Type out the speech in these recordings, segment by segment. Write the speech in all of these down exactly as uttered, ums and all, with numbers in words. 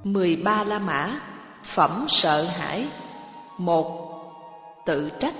Mười ba la mã, phẩm sợ hãi. Một, tự trách.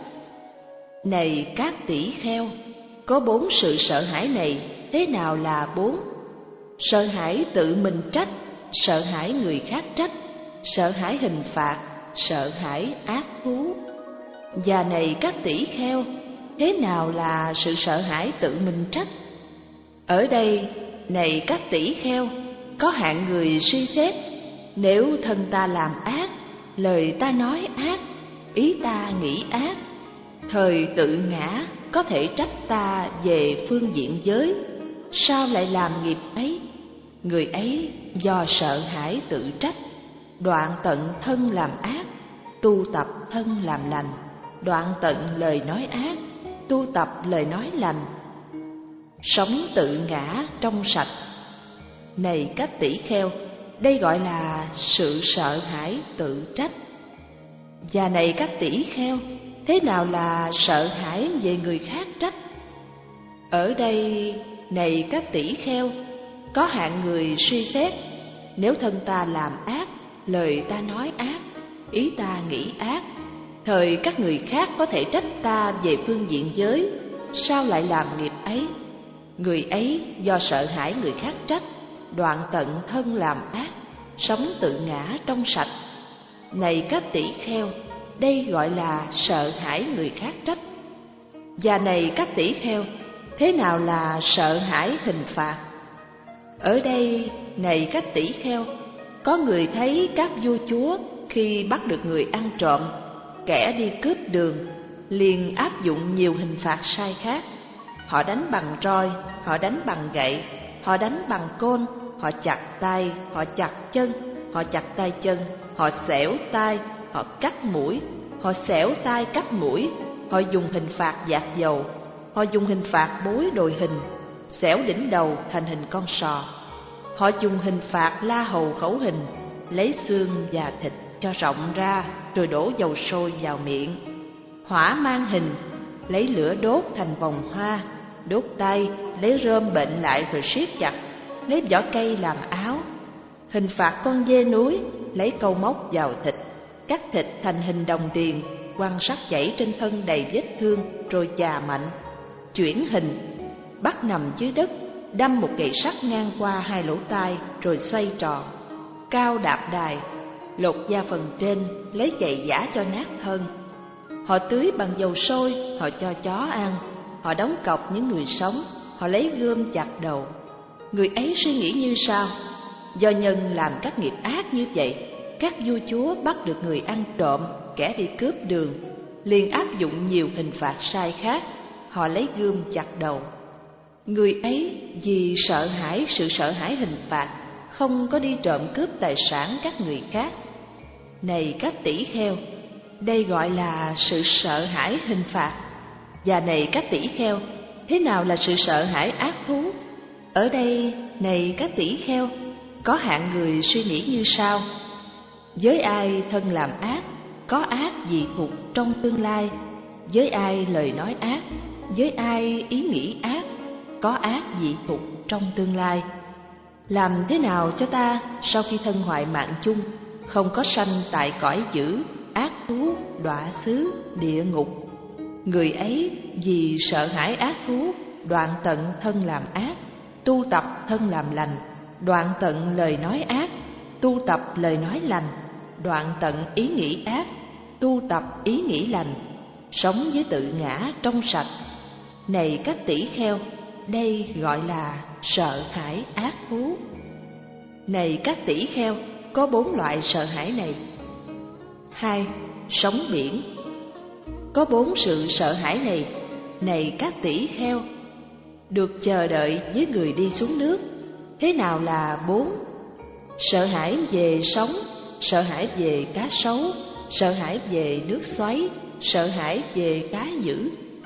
Này các tỷ kheo, có bốn sự sợ hãi này, thế nào là bốn? Sợ hãi tự mình trách, sợ hãi người khác trách, sợ hãi hình phạt, sợ hãi ác thú. Và này các tỷ kheo, thế nào là sự sợ hãi tự mình trách? Ở đây, này các tỷ kheo, có hạng người suy xét, nếu thân ta làm ác, lời ta nói ác, ý ta nghĩ ác, thời tự ngã có thể trách ta về phương diện giới, sao lại làm nghiệp ấy? Người ấy do sợ hãi tự trách, đoạn tận thân làm ác, tu tập thân làm lành, đoạn tận lời nói ác, tu tập lời nói lành, sống tự ngã trong sạch. Này các tỷ kheo, đây gọi là sự sợ hãi tự trách. Và này các tỷ kheo, thế nào là sợ hãi về người khác trách? Ở đây, này các tỷ kheo, có hạng người suy xét, nếu thân ta làm ác, lời ta nói ác, ý ta nghĩ ác, thời các người khác có thể trách ta về phương diện giới, sao lại làm nghiệp ấy? Người ấy do sợ hãi người khác trách, đoạn tận thân làm ác, sống tự ngã trong sạch. Này các tỷ kheo, đây gọi là sợ hãi người khác trách. Và này các tỷ kheo, thế nào là sợ hãi hình phạt? Ở đây, này các tỷ kheo, có người thấy các vua chúa khi bắt được người ăn trộm, kẻ đi cướp đường, liền áp dụng nhiều hình phạt sai khác. Họ đánh bằng roi, họ đánh bằng gậy, họ đánh bằng côn, họ chặt tay, họ chặt chân, họ chặt tay chân, họ xẻo tai, họ cắt mũi, họ xẻo tai cắt mũi, họ dùng hình phạt dạt dầu, họ dùng hình phạt bối đồi hình, xẻo đỉnh đầu thành hình con sò. Họ dùng hình phạt la hầu khẩu hình, lấy xương và thịt cho rộng ra, rồi đổ dầu sôi vào miệng. Hỏa mang hình, lấy lửa đốt thành vòng hoa, đốt tay, lấy rơm bệnh lại rồi siết chặt, lấy vỏ cây làm áo. Hình phạt con dê núi, lấy câu móc vào thịt, cắt thịt thành hình đồng tiền, quăng sắt chảy trên thân đầy vết thương rồi chà mạnh. Chuyển hình, bắt nằm dưới đất, đâm một gậy sắt ngang qua hai lỗ tai rồi xoay tròn. Cao đạp đài, lột da phần trên, lấy giày giã cho nát thân. Họ tưới bằng dầu sôi, họ cho chó ăn. Họ đóng cọc những người sống, họ lấy gươm chặt đầu. Người ấy suy nghĩ như sau: do nhân làm các nghiệp ác như vậy, các vua chúa bắt được người ăn trộm, kẻ đi cướp đường, liền áp dụng nhiều hình phạt sai khác, họ lấy gươm chặt đầu. Người ấy vì sợ hãi sự sợ hãi hình phạt, không có đi trộm cướp tài sản các người khác. Này các tỷ kheo, đây gọi là sự sợ hãi hình phạt. Và này các tỷ kheo, thế nào là sự sợ hãi ác thú? Ở đây, này các tỷ kheo, có hạng người suy nghĩ như sau: với ai thân làm ác, có ác dị thục trong tương lai. Với ai lời nói ác, với ai ý nghĩ ác, có ác dị thục trong tương lai. Làm thế nào cho ta sau khi thân hoại mạng chung, không có sanh tại cõi dữ, ác thú, đọa xứ, địa ngục? Người ấy vì sợ hãi ác thú, đoạn tận thân làm ác, tu tập thân làm lành, đoạn tận lời nói ác, tu tập lời nói lành, đoạn tận ý nghĩ ác, tu tập ý nghĩ lành, sống với tự ngã trong sạch. Này các tỷ kheo, đây gọi là sợ hãi ác thú. Này các tỷ kheo, có bốn loại sợ hãi này. Hai, sóng biển. Có bốn sự sợ hãi này, này các tỷ kheo, được chờ đợi với người đi xuống nước. Thế nào là bốn? Sợ hãi về sóng, sợ hãi về cá sấu, sợ hãi về nước xoáy, sợ hãi về cá dữ.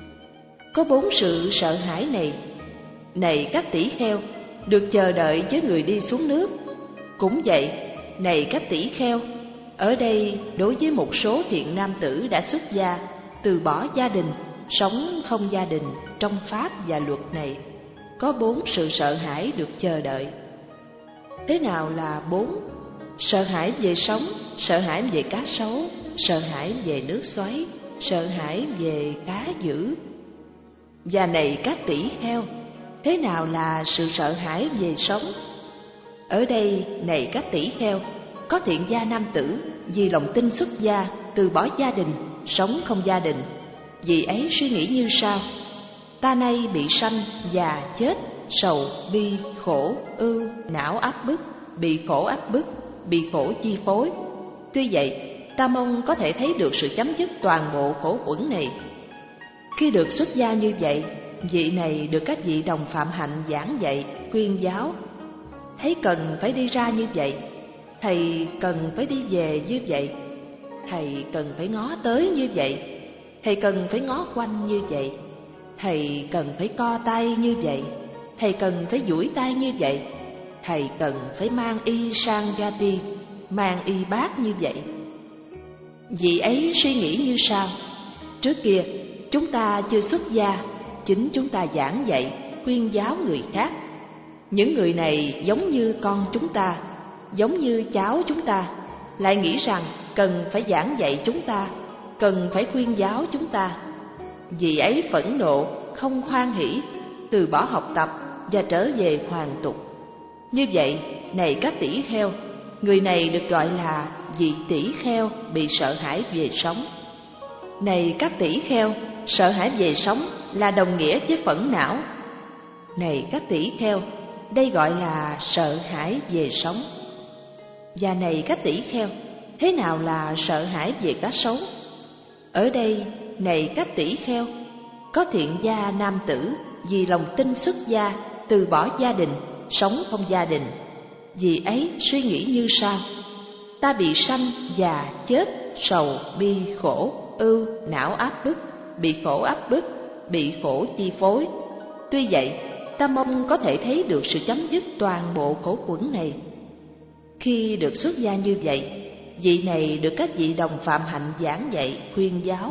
Có bốn sự sợ hãi này, này các tỷ kheo, được chờ đợi với người đi xuống nước. Cũng vậy, này các tỷ kheo, ở đây đối với một số thiện nam tử đã xuất gia, từ bỏ gia đình, sống không gia đình trong pháp và luật này, có bốn sự sợ hãi được chờ đợi. Thế nào là bốn? sợ hãi về sóng, sợ hãi về cá sấu, sợ hãi về nước xoáy, sợ hãi về cá dữ. Và này các tỷ kheo, thế nào là sự sợ hãi về sống? Ở đây, này các tỷ kheo, có thiện gia nam tử vì lòng tin xuất gia, từ bỏ gia đình, sống không gia đình. Vì ấy suy nghĩ như sau: ta nay bị sanh, già, chết, sầu, bi, khổ, ưu, não áp bức, bị khổ áp bức, bị khổ chi phối. Tuy vậy, ta mong có thể thấy được sự chấm dứt toàn bộ khổ uẩn này. Khi được xuất gia như vậy, vị này được các vị đồng phạm hạnh giảng dạy, khuyên giáo. Thấy cần phải đi ra như vậy, thầy cần phải đi về như vậy, thầy cần phải ngó tới như vậy, thầy cần phải ngó quanh như vậy, thầy cần phải co tay như vậy, thầy cần phải duỗi tay như vậy, thầy cần phải mang y sang gati, mang y bát như vậy. Vị ấy suy nghĩ như sau: trước kia chúng ta chưa xuất gia, chính chúng ta giảng dạy, khuyên giáo người khác. Những người này giống như con chúng ta, giống như cháu chúng ta, lại nghĩ rằng cần phải giảng dạy chúng ta, cần phải khuyên giáo chúng ta. Vì ấy phẫn nộ, không hoan hỷ, từ bỏ học tập và trở về hoàn tục. Như vậy, này các tỷ kheo, người này được gọi là vị tỷ kheo bị sợ hãi về sống. Này các tỷ kheo, sợ hãi về sống là đồng nghĩa với phẫn não. Này các tỷ kheo, đây gọi là sợ hãi về sống. Và này các tỷ kheo, thế nào là sợ hãi về cá sấu? Ở đây, này các tỷ kheo, có thiện gia nam tử vì lòng tin xuất gia, từ bỏ gia đình, sống không gia đình. Vì ấy suy nghĩ như sau: ta bị sanh, già, chết, sầu, bi, khổ, ưu, não áp bức, bị khổ áp bức, bị khổ chi phối. Tuy vậy, ta mong có thể thấy được sự chấm dứt toàn bộ khổ uẩn này. Khi được xuất gia như vậy, vị này được các vị đồng phạm hạnh giảng dạy, khuyên giáo.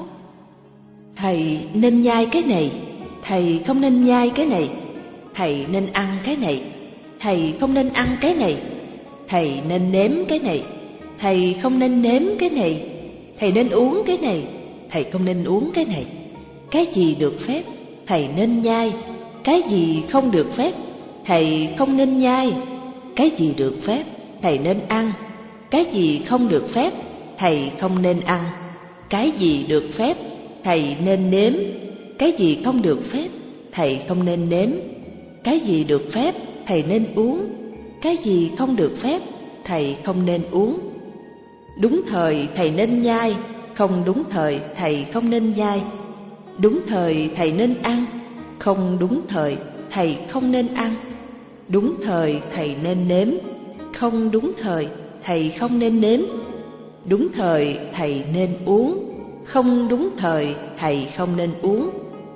Thầy nên nhai cái này, thầy không nên nhai cái này, thầy nên ăn cái này, thầy không nên ăn cái này, thầy nên nếm cái này, thầy không nên nếm cái này, thầy nên uống cái này, thầy không nên uống cái này. Cái gì được phép, thầy nên nhai; cái gì không được phép, thầy không nên nhai; cái gì được phép, thầy nên ăn; cái gì không được phép, thầy không nên ăn; cái gì được phép, thầy nên nếm; cái gì không được phép, thầy không nên nếm; cái gì được phép, thầy nên uống; cái gì không được phép, thầy không nên uống. Đúng thời thầy nên nhai, không đúng thời thầy không nên nhai. Đúng thời thầy nên ăn, không đúng thời thầy không nên ăn. Đúng thời thầy nên nếm, không đúng thời thầy không nên nếm. Đúng thời thầy nên uống, không đúng thời thầy không nên uống.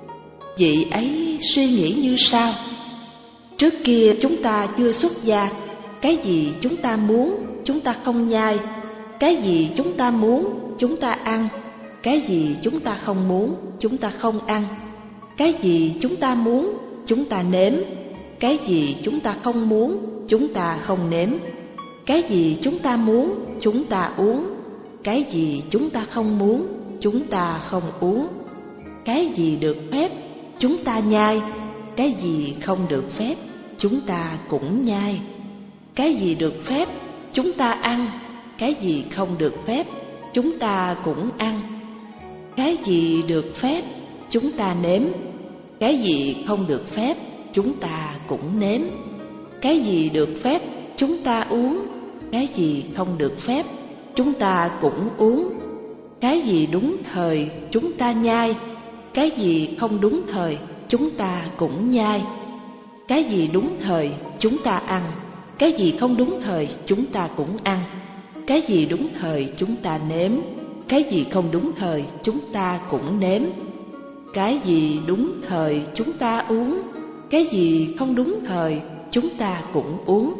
Vị ấy suy nghĩ như sau: trước kia chúng ta chưa xuất gia, cái gì chúng ta muốn chúng ta không nhai, cái gì chúng ta muốn chúng ta ăn, cái gì chúng ta không muốn chúng ta không ăn, cái gì chúng ta muốn chúng ta nếm, cái gì chúng ta không muốn chúng ta không nếm, cái gì chúng ta muốn chúng ta uống, cái gì chúng ta không muốn chúng ta không uống. Cái gì được phép chúng ta nhai, cái gì không được phép chúng ta cũng nhai. Cái gì được phép chúng ta ăn, cái gì không được phép chúng ta cũng ăn. Cái gì được phép chúng ta nếm, cái gì không được phép chúng ta cũng nếm. Cái gì được phép chúng ta uống, cái gì không được phép chúng ta cũng uống. Cái gì đúng thời chúng ta nhai, cái gì không đúng thời chúng ta cũng nhai. Cái gì đúng thời chúng ta ăn, cái gì không đúng thời chúng ta cũng ăn. Cái gì đúng thời chúng ta nếm, cái gì không đúng thời chúng ta cũng nếm. Cái gì đúng thời chúng ta uống, cái gì không đúng thời chúng ta cũng uống.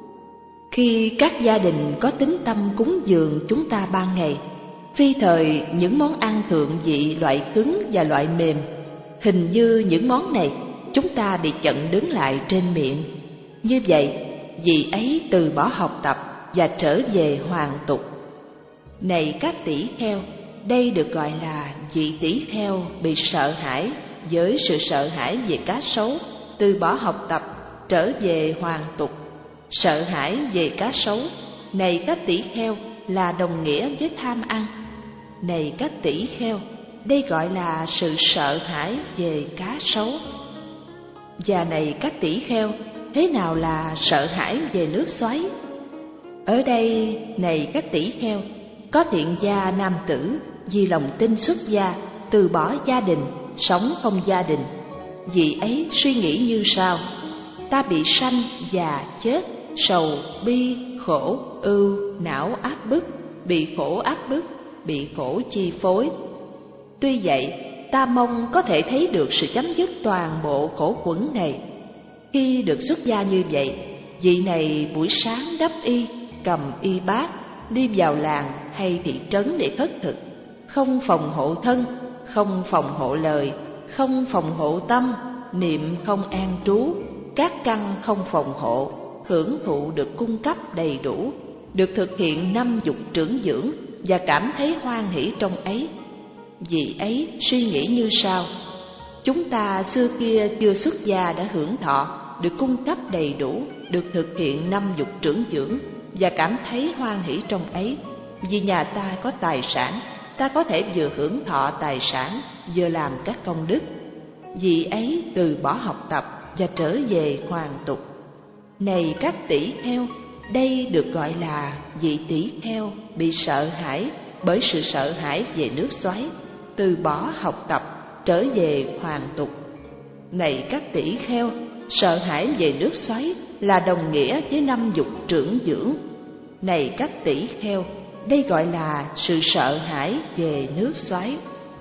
Khi các gia đình có tín tâm cúng dường chúng ta ban ngày, phi thời những món ăn thượng vị loại cứng và loại mềm, hình như những món này chúng ta bị chặn đứng lại trên miệng. Như vậy, vị ấy từ bỏ học tập, và trở về hoàn tục. Này các tỷ kheo, đây được gọi là vị tỷ kheo bị sợ hãi với sự sợ hãi về cá sấu, từ bỏ học tập, trở về hoàn tục. Sợ hãi về cá sấu, này các tỷ kheo, là đồng nghĩa với tham ăn. Này các tỷ kheo, đây gọi là sự sợ hãi về cá sấu. Và này các tỷ kheo, thế nào là sợ hãi về nước xoáy? Ở đây, này các tỷ kheo, có thiện gia nam tử vì lòng tin xuất gia, từ bỏ gia đình, sống không gia đình. Vị ấy suy nghĩ như sau: ta bị sanh, già, chết, sầu, bi, khổ, ưu, não áp bức, bị khổ áp bức, bị khổ chi phối. Tuy vậy, ta mong có thể thấy được sự chấm dứt toàn bộ khổ quẩn này. Khi được xuất gia như vậy, vị này buổi sáng đắp y, cầm y bát, đi vào làng hay thị trấn để khất thực, không phòng hộ thân, không phòng hộ lời, không phòng hộ tâm, niệm không an trú, các căn không phòng hộ, hưởng thụ được cung cấp đầy đủ, được thực hiện năm dục trưởng dưỡng và cảm thấy hoan hỷ trong ấy. Vì ấy suy nghĩ như sau: chúng ta xưa kia chưa xuất gia đã hưởng thọ, được cung cấp đầy đủ, được thực hiện năm dục trưởng dưỡng và cảm thấy hoan hỷ trong ấy. Vì nhà ta có tài sản, ta có thể vừa hưởng thọ tài sản, vừa làm các công đức. Vì ấy từ bỏ học tập và trở về hoàn tục. Này các tỷ kheo, đây được gọi là vị tỷ kheo bị sợ hãi bởi sự sợ hãi về nước xoáy, từ bỏ học tập, trở về hoàn tục. Này các tỷ kheo, sợ hãi về nước xoáy là đồng nghĩa với năm dục trưởng dưỡng. Này các tỷ kheo, đây gọi là sự sợ hãi về nước xoáy.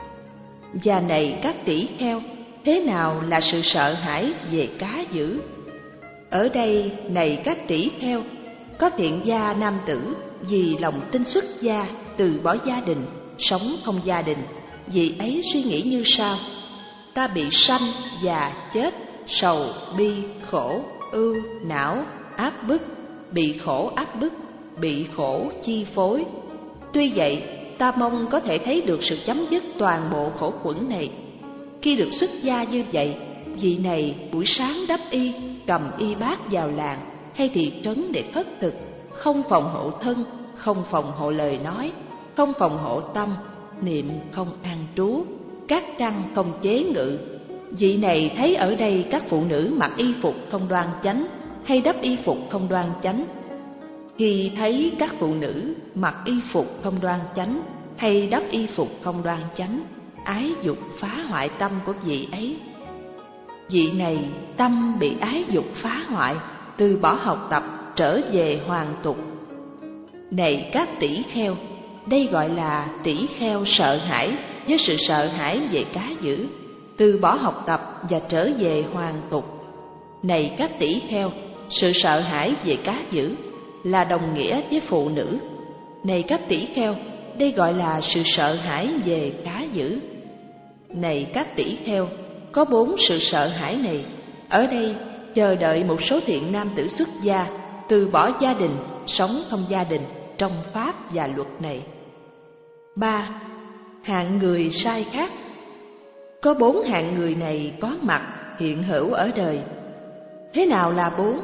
Và này các tỷ kheo, thế nào là sự sợ hãi về cá dữ? Ở đây, này các tỷ kheo, có thiện gia nam tử vì lòng tin xuất gia, từ bỏ gia đình, sống không gia đình. Vị ấy suy nghĩ như sau: ta bị sanh, già, chết, sầu, bi, khổ, ưu, não, áp bức, bị khổ áp bức, bị khổ chi phối. Tuy vậy, ta mong có thể thấy được sự chấm dứt toàn bộ khổ quẩn này. Khi được xuất gia như vậy, vị này buổi sáng đắp y, cầm y bát vào làng hay thị trấn để khất thực, không phòng hộ thân, không phòng hộ lời nói, không phòng hộ tâm, niệm không an trú, các căn không chế ngự. Vị này thấy ở đây các phụ nữ mặc y phục không đoan chánh hay đắp y phục không đoan chánh. Khi thấy các phụ nữ mặc y phục không đoan chánh hay đắp y phục không đoan chánh, ái dục phá hoại tâm của vị ấy. Vị này tâm bị ái dục phá hoại, từ bỏ học tập, trở về hoàn tục. Này các tỷ kheo, đây gọi là tỷ kheo sợ hãi với sự sợ hãi về cá dữ, từ bỏ học tập và trở về hoàn tục. Này các tỷ kheo, sự sợ hãi về cá dữ là đồng nghĩa với phụ nữ. Này các tỷ kheo, đây gọi là sự sợ hãi về cá dữ. Này các tỷ kheo, có bốn sự sợ hãi này. Ở đây chờ đợi một số thiện nam tử xuất gia, từ bỏ gia đình, sống không gia đình trong pháp và luật này. Ba. Hạng người sai khác. Có bốn hạng người này có mặt hiện hữu ở đời. Thế nào là bốn?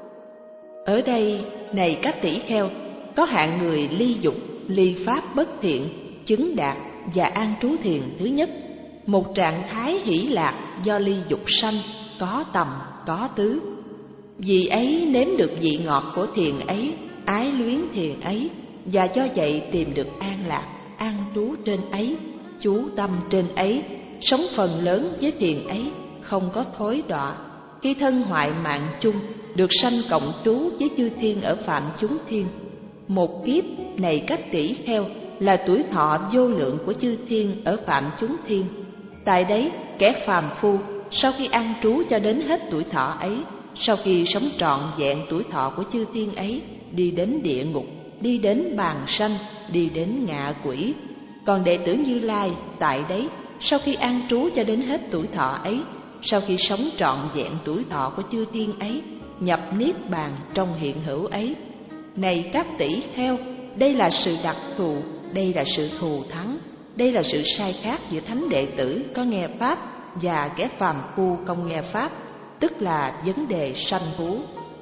Ở đây, này các tỷ kheo, có hạng người ly dục, ly pháp bất thiện, chứng đạt và an trú thiền thứ nhất, một trạng thái hỷ lạc do ly dục sanh, có tầm, có tứ. Vì ấy nếm được vị ngọt của thiền ấy, ái luyến thiền ấy, và do vậy tìm được an lạc, an trú trên ấy, chú tâm trên ấy, sống phần lớn với thiền ấy, không có thối đọa. Khi thân hoại mạng chung, được sanh cộng trú với chư thiên ở phạm chúng thiên. Một kiếp này các tỷ kheo là tuổi thọ vô lượng của chư thiên ở phạm chúng thiên. Tại đấy, kẻ phàm phu sau khi an trú cho đến hết tuổi thọ ấy, sau khi sống trọn vẹn tuổi thọ của chư thiên ấy, đi đến địa ngục, đi đến bàn sanh, đi đến ngạ quỷ. Còn đệ tử Như Lai tại đấy, sau khi an trú cho đến hết tuổi thọ ấy, sau khi sống trọn vẹn tuổi thọ của chư thiên ấy, nhập niết bàn trong hiện hữu ấy. Này các tỷ kheo, đây là sự đặc thù, đây là sự thù thắng, đây là sự sai khác giữa thánh đệ tử có nghe pháp và kẻ phàm phu không nghe pháp, tức là vấn đề sanh thú.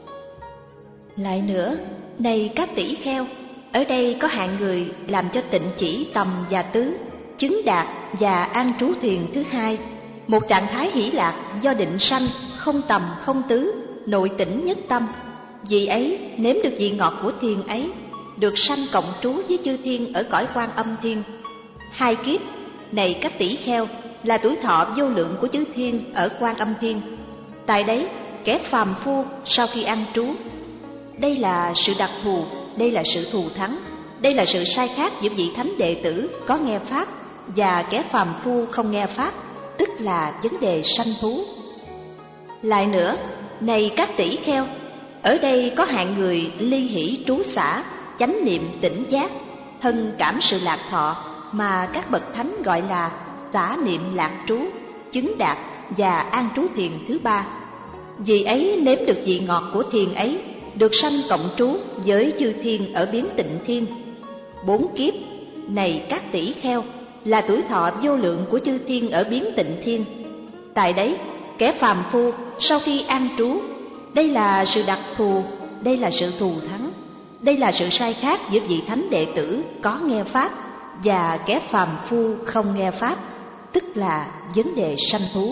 Lại nữa, này các tỷ kheo, ở đây có hạng người làm cho tịnh chỉ tầm và tứ, chứng đạt và an trú thiền thứ hai, một trạng thái hỷ lạc do định sanh, không tầm không tứ, nội tĩnh nhất tâm. Vị ấy nếm được vị ngọt của thiền ấy, được sanh cộng trú với chư thiên ở cõi Quan Âm Thiên. Hai kiếp, này các tỷ kheo, là tuổi thọ vô lượng của chư thiên ở Quan Âm Thiên. Tại đấy, kẻ phàm phu sau khi an trú, đây là sự đặc thù, đây là sự thù thắng, đây là sự sai khác giữa vị thánh đệ tử có nghe pháp và kẻ phàm phu không nghe pháp, tức là vấn đề sanh thú. Lại nữa, này các tỷ kheo, ở đây có hạng người ly hỷ trú xả, chánh niệm tỉnh giác, thân cảm sự lạc thọ mà các bậc thánh gọi là xả niệm lạc trú, chứng đạt và an trú thiền thứ ba. Vì ấy nếm được vị ngọt của thiền ấy, được sanh cộng trú với chư thiên ở biến tịnh thiên. Bốn kiếp, này các tỷ kheo, là tuổi thọ vô lượng của chư thiên ở biến tịnh thiên. Tại đấy, kẻ phàm phu sau khi an trú, đây là sự đặc thù, đây là sự thù thắng, đây là sự sai khác giữa vị thánh đệ tử có nghe pháp và kẻ phàm phu không nghe pháp, tức là vấn đề sanh thú.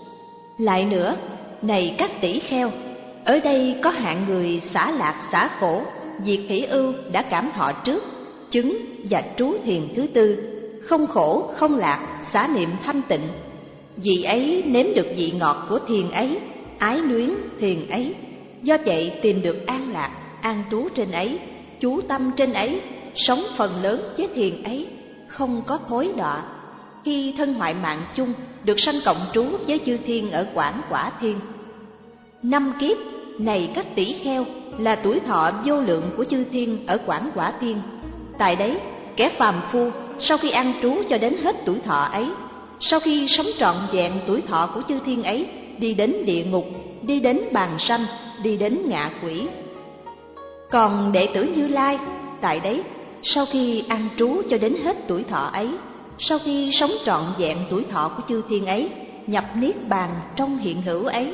Lại nữa, này các tỷ kheo, ở đây có hạng người xả lạc xả khổ, diệt hỷ ưu đã cảm thọ trước, chứng và trú thiền thứ tư, không khổ không lạc, xả niệm thanh tịnh. Vị ấy nếm được vị ngọt của thiền ấy, ái luyến thiền ấy, do vậy tìm được an lạc, an trú trên ấy, chú tâm trên ấy, sống phần lớn với thiền ấy, không có thối đọa. Khi thân hoại mạng chung, được sanh cộng trú với chư thiên ở Quảng Quả Thiên. Năm kiếp, này các tỷ kheo, là tuổi thọ vô lượng của chư thiên ở Quảng Quả Thiên. Tại đấy, kẻ phàm phu sau khi an trú cho đến hết tuổi thọ ấy, sau khi sống trọn vẹn tuổi thọ của chư thiên ấy, đi đến địa ngục, đi đến bàn sanh, đi đến ngạ quỷ. Còn đệ tử Như Lai, tại đấy, sau khi an trú cho đến hết tuổi thọ ấy, sau khi sống trọn vẹn tuổi thọ của chư thiên ấy, nhập niết bàn trong hiện hữu ấy.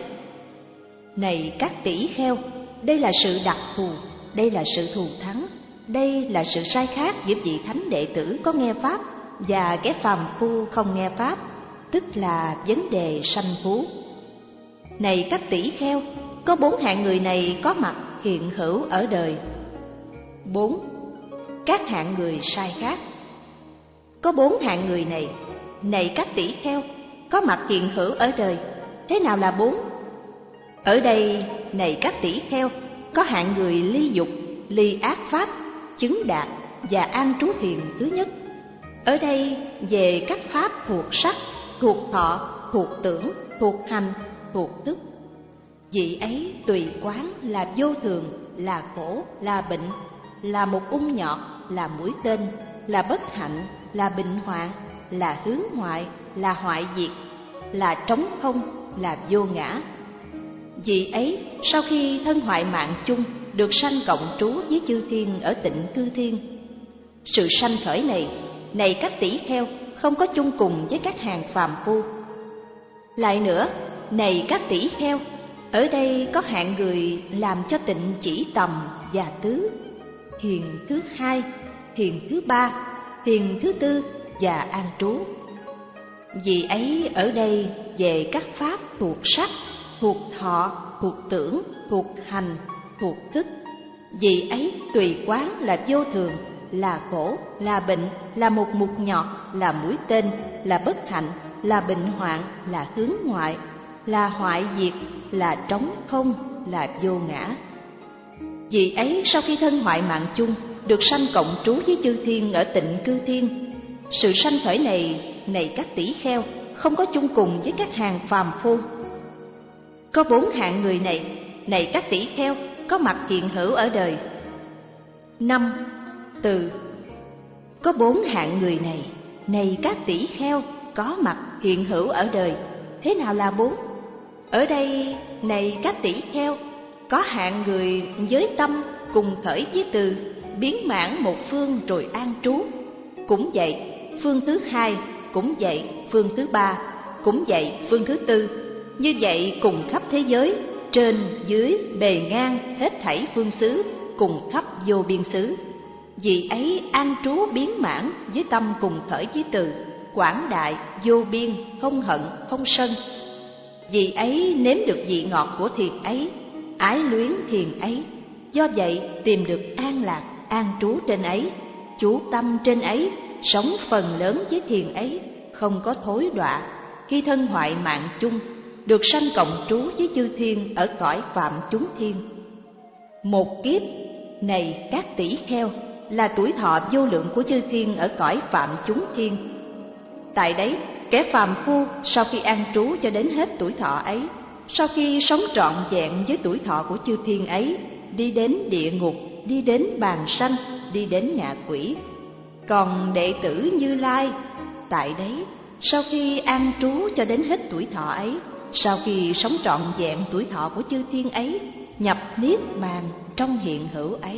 Này các tỷ kheo, đây là sự đặc thù, đây là sự thù thắng, đây là sự sai khác giữa vị thánh đệ tử có nghe pháp và kẻ phàm phu không nghe pháp, tức là vấn đề sanh thú. Này các tỷ kheo, có bốn hạng người này có mặt hiện hữu ở đời. Bốn, các hạng người sai khác. Có bốn hạng người này, này các tỷ kheo, có mặt hiện hữu ở đời. Thế nào là bốn? Ở đây, này các tỷ kheo, có hạng người ly dục, ly ác pháp, chứng đạt và an trú thiền thứ nhất. Ở đây về các pháp thuộc sắc, thuộc thọ, thuộc tưởng, thuộc hành, thuộc thức. Vị ấy tùy quán là vô thường, là khổ, là bệnh, là một ung nhọt, là mũi tên, là bất hạnh, là bệnh hoạn, là hướng ngoại, là hoại diệt, là trống không, là vô ngã. Vì ấy, sau khi thân hoại mạng chung, được sanh cộng trú với chư thiên ở tịnh cư thiên. Sự sanh khởi này, này các tỷ kheo, không có chung cùng với các hàng phàm phu. Lại nữa, này các tỷ kheo, ở đây có hạng người làm cho tịnh chỉ tầm và tứ, thiền thứ hai, thiền thứ ba, thiền thứ tư và an trú. Vì ấy ở đây về các pháp thuộc sắc, thuộc thọ, thuộc tưởng, thuộc hành, thuộc thức. Vì ấy tùy quán là vô thường, là khổ, là bệnh, là một mục nhọt, là mũi tên, là bất hạnh, là bệnh hoạn, là hướng ngoại, là hoại diệt, là trống không, là vô ngã. Vì ấy sau khi thân hoại mạng chung, được sanh cộng trú với chư thiên ở tịnh cư thiên. Sự sanh khởi này, này các tỷ kheo, không có chung cùng với các hàng phàm phu. Có bốn hạng người này, này các tỷ kheo, có mặt hiện hữu ở đời. Năm, từ. Có bốn hạng người này, này các tỷ kheo, có mặt hiện hữu ở đời. Thế nào là bốn? Ở đây, này các tỷ kheo, có hạng người với tâm cùng khởi với từ biến mãn một phương rồi an trú. Cũng vậy, phương thứ hai, cũng vậy, phương thứ ba, cũng vậy, phương thứ tư. Như vậy cùng khắp thế giới, trên, dưới, bề ngang, hết thảy phương xứ, cùng khắp vô biên xứ. Vì ấy an trú biến mãn với tâm cùng khởi với từ quảng đại, vô biên, không hận, không sân. Vì ấy nếm được vị ngọt của thiền ấy, ái luyến thiền ấy. Do vậy tìm được an lạc, an trú trên ấy, chú tâm trên ấy, sống phần lớn với thiền ấy, không có thối đọa. Khi thân hoại mạng chung, được sanh cộng trú với chư thiên ở cõi phạm chúng thiên. Một kiếp này các tỷ kheo là tuổi thọ vô lượng của chư thiên ở cõi phạm chúng thiên. Tại đấy, kẻ phàm phu sau khi an trú cho đến hết tuổi thọ ấy, sau khi sống trọn vẹn với tuổi thọ của chư thiên ấy, đi đến địa ngục, đi đến bàn sanh, đi đến ngạ quỷ. Còn đệ tử Như Lai, tại đấy, sau khi an trú cho đến hết tuổi thọ ấy, sau khi sống trọn vẹn tuổi thọ của chư thiên ấy, nhập niết bàn trong hiện hữu ấy.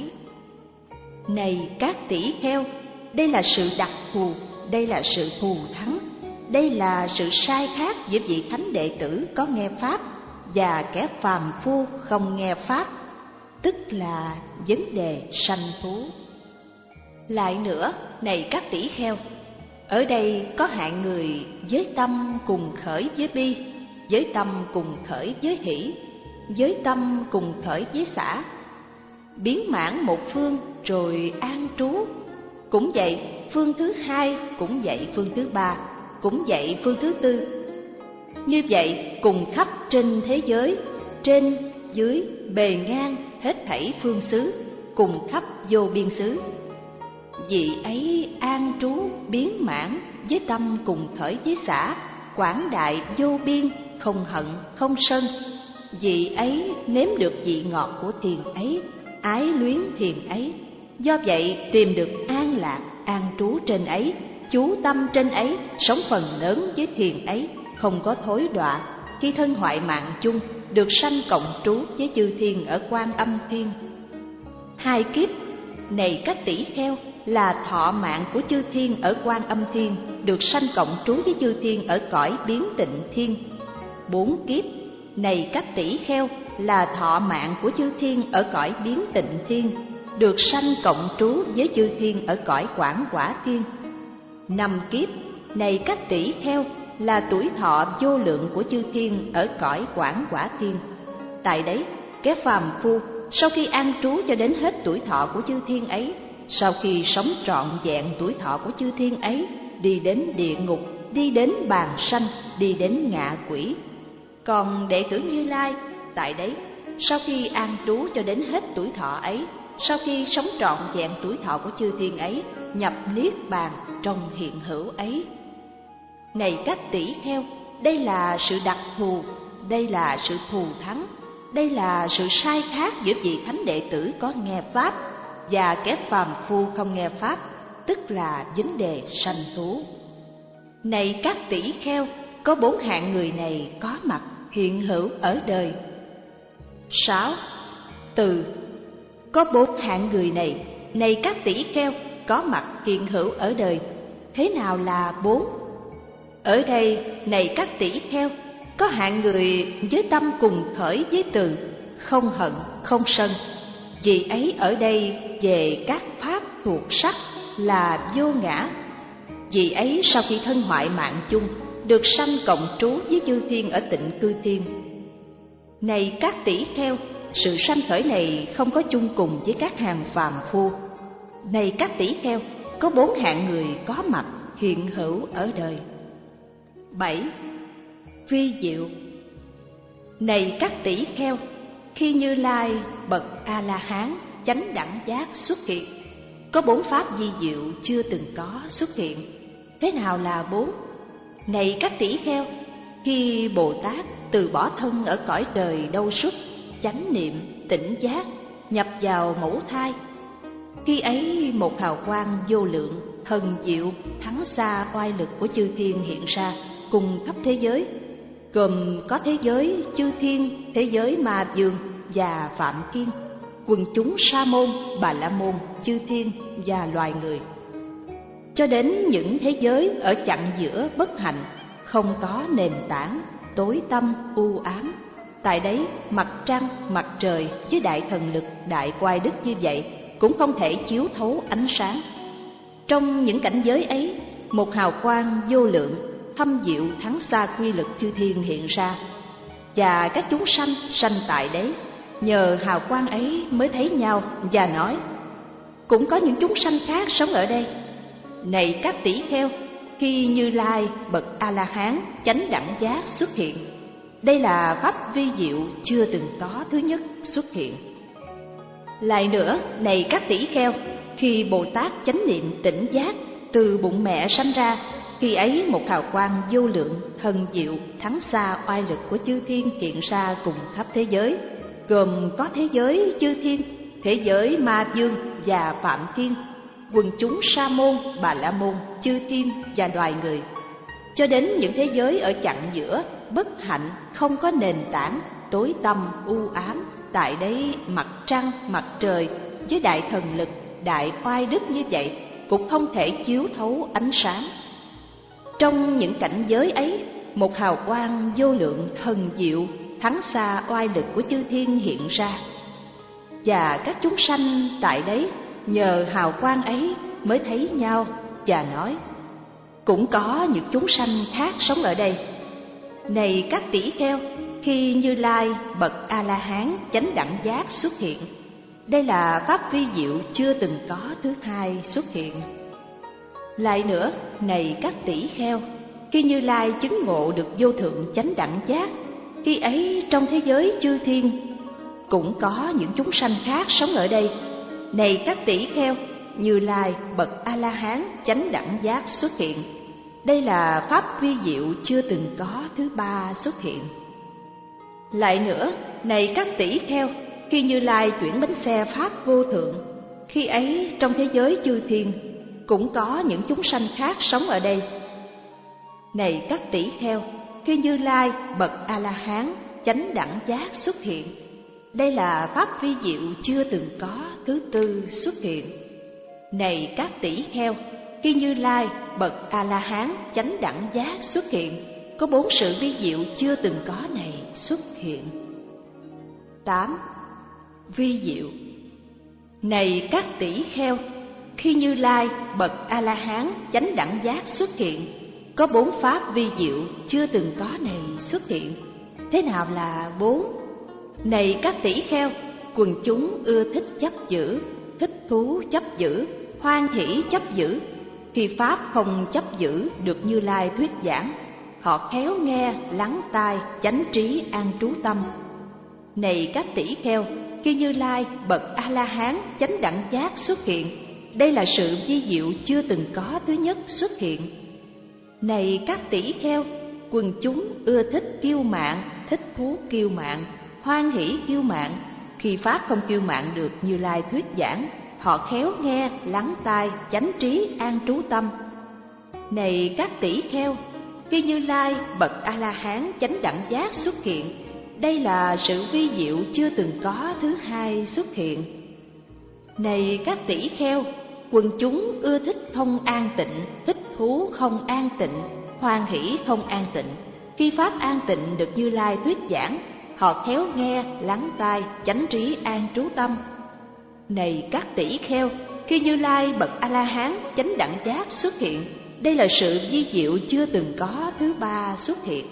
Này các tỷ kheo, đây là sự đặc thù, đây là sự thù thắng, đây là sự sai khác giữa vị thánh đệ tử có nghe pháp và kẻ phàm phu không nghe pháp, tức là vấn đề sanh thú. Lại nữa, này các tỷ kheo, ở đây có hạng người với tâm cùng khởi với bi, với tâm cùng khởi với hỷ, với tâm cùng khởi với xả, biến mãn một phương rồi an trú. Cũng vậy, phương thứ hai, cũng vậy, phương thứ ba, cũng vậy, phương thứ tư. Như vậy, cùng khắp trên thế giới, trên, dưới, bề ngang, hết thảy phương xứ, cùng khắp vô biên xứ. Vị ấy an trú biến mãn với tâm cùng khởi với xả, quảng đại vô biên, không hận, không sân. Vị ấy nếm được vị ngọt của thiền ấy, ái luyến thiền ấy. Do vậy tìm được an lạc, an trú trên ấy, chú tâm trên ấy, sống phần lớn với thiền ấy, không có thối đọa. Khi thân hoại mạng chung, được sanh cộng trú với chư thiên ở Quan Âm Thiên. Hai kiếp này các tỷ kheo là thọ mạng của chư thiên ở Quan Âm Thiên, được sanh cộng trú với chư thiên ở cõi Biến Tịnh Thiên. Bốn kiếp này các tỷ kheo là thọ mạng của chư thiên ở cõi Biến Tịnh Thiên, được sanh cộng trú với chư thiên ở cõi Quảng Quả Thiên. Năm kiếp này các tỷ kheo là tuổi thọ vô lượng của chư thiên ở cõi Quảng Quả Thiên. Tại đấy, kẻ phàm phu sau khi an trú cho đến hết tuổi thọ của chư thiên ấy, sau khi sống trọn vẹn tuổi thọ của chư thiên ấy, đi đến địa ngục, đi đến bàn sanh, đi đến ngạ quỷ. Còn đệ tử Như Lai, tại đấy, sau khi an trú cho đến hết tuổi thọ ấy, sau khi sống trọn vẹn tuổi thọ của chư thiên ấy, nhập niết bàn trong hiện hữu ấy. Này các tỷ kheo, đây là sự đặc thù, đây là sự thù thắng, đây là sự sai khác giữa vị thánh đệ tử có nghe pháp và kẻ phàm phu không nghe pháp, tức là vấn đề sanh thú. Này các tỷ kheo, có bốn hạng người này có mặt hiện hữu ở đời. Sáu. Từ. Có bốn hạng người này, này các tỷ kheo, có mặt hiện hữu ở đời. Thế nào là bốn? Ở đây, này các tỷ kheo, có hạng người với tâm cùng khởi với từ không hận, không sân. Vì ấy ở đây về các pháp thuộc sắc là vô ngã. Vì ấy sau khi thân hoại mạng chung, được sanh cộng trú với chư thiên ở Tịnh Cư Thiên. Này các tỷ kheo, sự sanh khởi này không có chung cùng với các hàng phàm phu. Này các tỷ kheo, có bốn hạng người có mặt hiện hữu ở đời. Bảy. Vi diệu. Này các tỷ kheo, khi Như Lai bậc A-la-hán chánh đẳng giác xuất hiện, có bốn pháp vi diệu chưa từng có xuất hiện. Thế nào là bốn? Này các tỷ kheo, khi Bồ Tát từ bỏ thân ở cõi đời đâu xuất, chánh niệm, tỉnh giác, nhập vào mẫu thai, khi ấy một hào quang vô lượng, thần diệu, thắng xa oai lực của chư thiên hiện ra cùng khắp thế giới, gồm có thế giới chư thiên, thế giới Ma Dương và Phạm Kiên. quần chúng Sa môn, Bà la môn, chư thiên và loài người. Cho đến những thế giới ở chặng giữa bất hạnh, không có nền tảng, tối tăm, u ám. Tại đấy, mặt trăng, mặt trời với đại thần lực, đại oai đức như vậy cũng không thể chiếu thấu ánh sáng. Trong những cảnh giới ấy, một hào quang vô lượng, thâm diệu thắng xa quy lực chư thiên hiện ra, và các chúng sanh sanh tại đấy nhờ hào quang ấy mới thấy nhau và nói: cũng có những chúng sanh khác sống ở đây. Này các tỷ kheo, khi Như Lai bậc A La Hán chánh đẳng giác xuất hiện, đây là pháp vi diệu chưa từng có thứ nhất xuất hiện. Lại nữa, này các tỷ kheo, khi Bồ Tát chánh niệm tỉnh giác từ bụng mẹ sanh ra, khi ấy một hào quang vô lượng thần diệu thắng xa oai lực của chư thiên hiện ra cùng khắp thế giới, gồm có thế giới chư thiên, thế giới ma dương và phạm thiên, quần chúng Sa môn, Bà la môn, chư thiên và loài người. Cho đến những thế giới ở chặng giữa bất hạnh, không có nền tảng, tối tăm u ám. Tại đấy mặt trăng, mặt trời với đại thần lực, đại oai đức như vậy cũng không thể chiếu thấu ánh sáng. Trong những cảnh giới ấy, một hào quang vô lượng thần diệu thắng xa oai lực của chư thiên hiện ra, và các chúng sanh tại đấy nhờ hào quang ấy mới thấy nhau và nói: cũng có những chúng sanh khác sống ở đây. Này các tỷ kheo, khi Như Lai bậc A La Hán chánh đẳng giác xuất hiện, đây là pháp vi diệu chưa từng có thứ hai xuất hiện. Lại nữa, này các tỷ kheo, khi Như Lai chứng ngộ được vô thượng chánh đẳng giác, khi ấy trong thế giới chư thiên cũng có những chúng sanh khác sống ở đây. Này các tỷ kheo, Như Lai bậc A La Hán chánh đẳng giác xuất hiện, đây là pháp vi diệu chưa từng có thứ ba xuất hiện. Lại nữa, này các tỷ kheo, khi Như Lai chuyển bánh xe pháp vô thượng, khi ấy trong thế giới chư thiên cũng có những chúng sanh khác sống ở đây. Này các tỷ kheo, khi Như Lai bậc A La Hán chánh đẳng giác xuất hiện, đây là pháp vi diệu chưa từng có thứ tư xuất hiện. Này các tỷ kheo, khi Như Lai bậc A La Hán chánh đẳng giác xuất hiện, có bốn sự vi diệu chưa từng có này xuất hiện. Tám. Vi diệu. Này các tỷ kheo, khi Như Lai bậc A La Hán chánh đẳng giác xuất hiện, có bốn pháp vi diệu chưa từng có này xuất hiện. Thế nào là bốn? Này các tỷ kheo, quần chúng ưa thích chấp giữ, thích thú chấp giữ, hoan hỷ chấp giữ. Khi pháp không chấp giữ được Như Lai thuyết giảng, họ khéo nghe, lắng tai, chánh trí, an trú tâm. Này các tỷ kheo, khi Như Lai bậc A La Hán chánh đẳng giác xuất hiện, đây là sự vi diệu chưa từng có thứ nhất xuất hiện. Này các tỷ kheo, quần chúng ưa thích kiêu mạn, thích thú kiêu mạn, hoan hỷ kiêu mạn. Khi pháp không kiêu mạn được Như Lai thuyết giảng, họ khéo nghe, lắng tai, chánh trí, an trú tâm. Này các tỷ kheo, khi Như Lai bậc A La Hán chánh đẳng giác xuất hiện, đây là sự vi diệu chưa từng có thứ hai xuất hiện. Này các tỷ kheo, quần chúng ưa thích không an tịnh, thích thú không an tịnh, hoan hỷ không an tịnh. Khi pháp an tịnh được Như Lai thuyết giảng, họ khéo nghe, lắng tai, chánh trí, an trú tâm. Này các tỷ kheo, khi Như Lai bậc A La Hán chánh đẳng giác xuất hiện, đây là sự vi diệu chưa từng có thứ ba xuất hiện.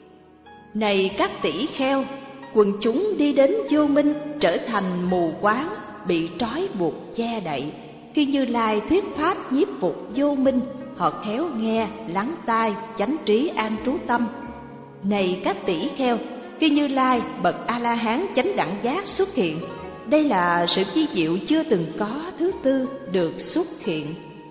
Này các tỷ kheo, quần chúng đi đến vô minh trở thành mù quáng, bị trói buộc che đậy. Khi Như Lai thuyết pháp nhiếp phục vô minh, họ khéo nghe, lắng tai, chánh trí, an trú tâm. Này các tỷ kheo, khi Như Lai bậc A La Hán chánh đẳng giác xuất hiện, đây là sự vi diệu chưa từng có thứ tư được xuất hiện.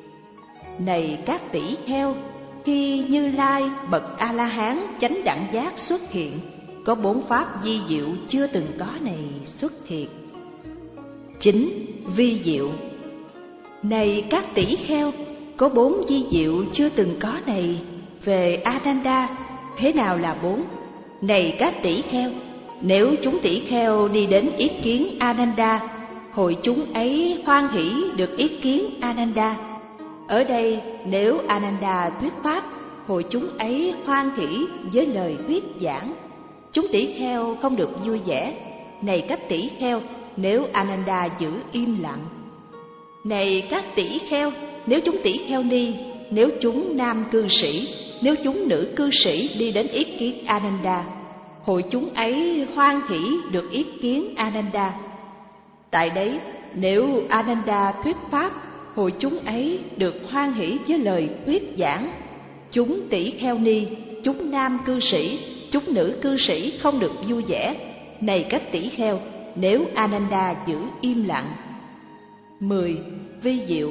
Này các tỷ kheo, khi Như Lai bậc A La Hán chánh đẳng giác xuất hiện, có bốn pháp vi diệu chưa từng có này xuất hiện. Chín. Vi diệu. Này các tỷ kheo, có bốn vi diệu chưa từng có này về Ananda. Thế nào là bốn? Này các tỷ kheo, nếu chúng tỷ kheo đi đến ý kiến Ananda, hội chúng ấy hoan hỷ được ý kiến Ananda. Ở đây nếu Ananda thuyết pháp, hội chúng ấy hoan hỷ với lời thuyết giảng. Chúng tỷ kheo không được vui vẻ. Này các tỷ kheo, nếu Ananda giữ im lặng. Này các tỷ kheo, nếu chúng tỷ kheo ni, nếu chúng nam cư sĩ, nếu chúng nữ cư sĩ đi đến ý kiến Ananda, hội chúng ấy hoan hỷ được ý kiến Ananda. Tại đấy, nếu Ananda thuyết pháp, hội chúng ấy được hoan hỷ với lời thuyết giảng. Chúng tỷ kheo ni, chúng nam cư sĩ, chúng nữ cư sĩ không được vui vẻ. Này các tỷ kheo, nếu Ananda giữ im lặng. Mười. Vi diệu.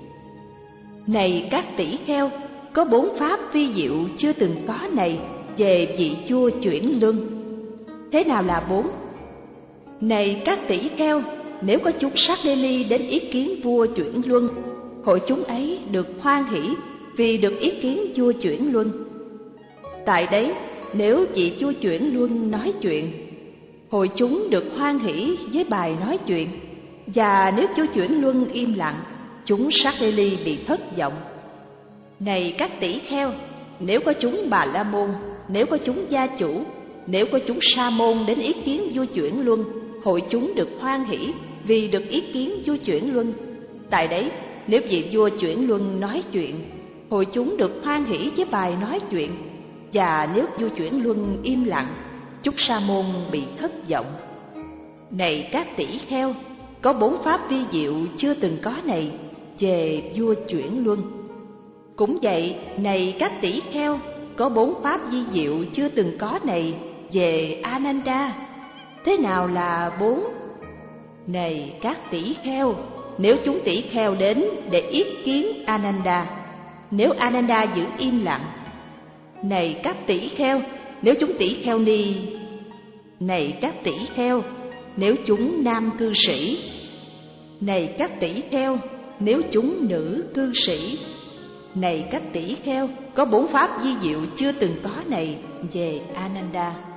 Này các tỷ kheo, có bốn pháp vi diệu chưa từng có này về vị vua chuyển luân. Thế nào là bốn? Này các tỷ kheo, nếu có chúng sát đê ly đến ý kiến vua chuyển luân, hội chúng ấy được hoan hỷ vì được ý kiến vua chuyển luân. Tại đấy, nếu vị vua chuyển luân nói chuyện, hội chúng được hoan hỷ với bài nói chuyện. Và nếu vua chuyển luân im lặng, chúng sát đê ly bị thất vọng. Này các tỷ kheo, nếu có chúng Bà La Môn, nếu có chúng gia chủ, nếu có chúng Sa Môn đến ý kiến vua chuyển luân, hội chúng được hoan hỷ vì được ý kiến vua chuyển luân. Tại đấy, nếu vị vua chuyển luân nói chuyện, hội chúng được hoan hỷ với bài nói chuyện. Và nếu vua chuyển luân im lặng, chúng Sa Môn bị thất vọng. Này các tỷ kheo, có bốn pháp vi diệu chưa từng có này về vua chuyển luân. Cũng vậy, này các tỷ kheo, có bốn pháp vi diệu chưa từng có này về Ananda. Thế nào là bốn? Này các tỷ kheo, nếu chúng tỷ kheo đến để ý kiến Ananda, nếu Ananda giữ im lặng. Này các tỷ kheo, nếu chúng tỷ kheo ni. Này các tỷ kheo, nếu chúng nam cư sĩ. Này các tỷ kheo, nếu chúng nữ cư sĩ. Này các tỷ kheo, có bốn pháp vi diệu chưa từng có này về Ananda.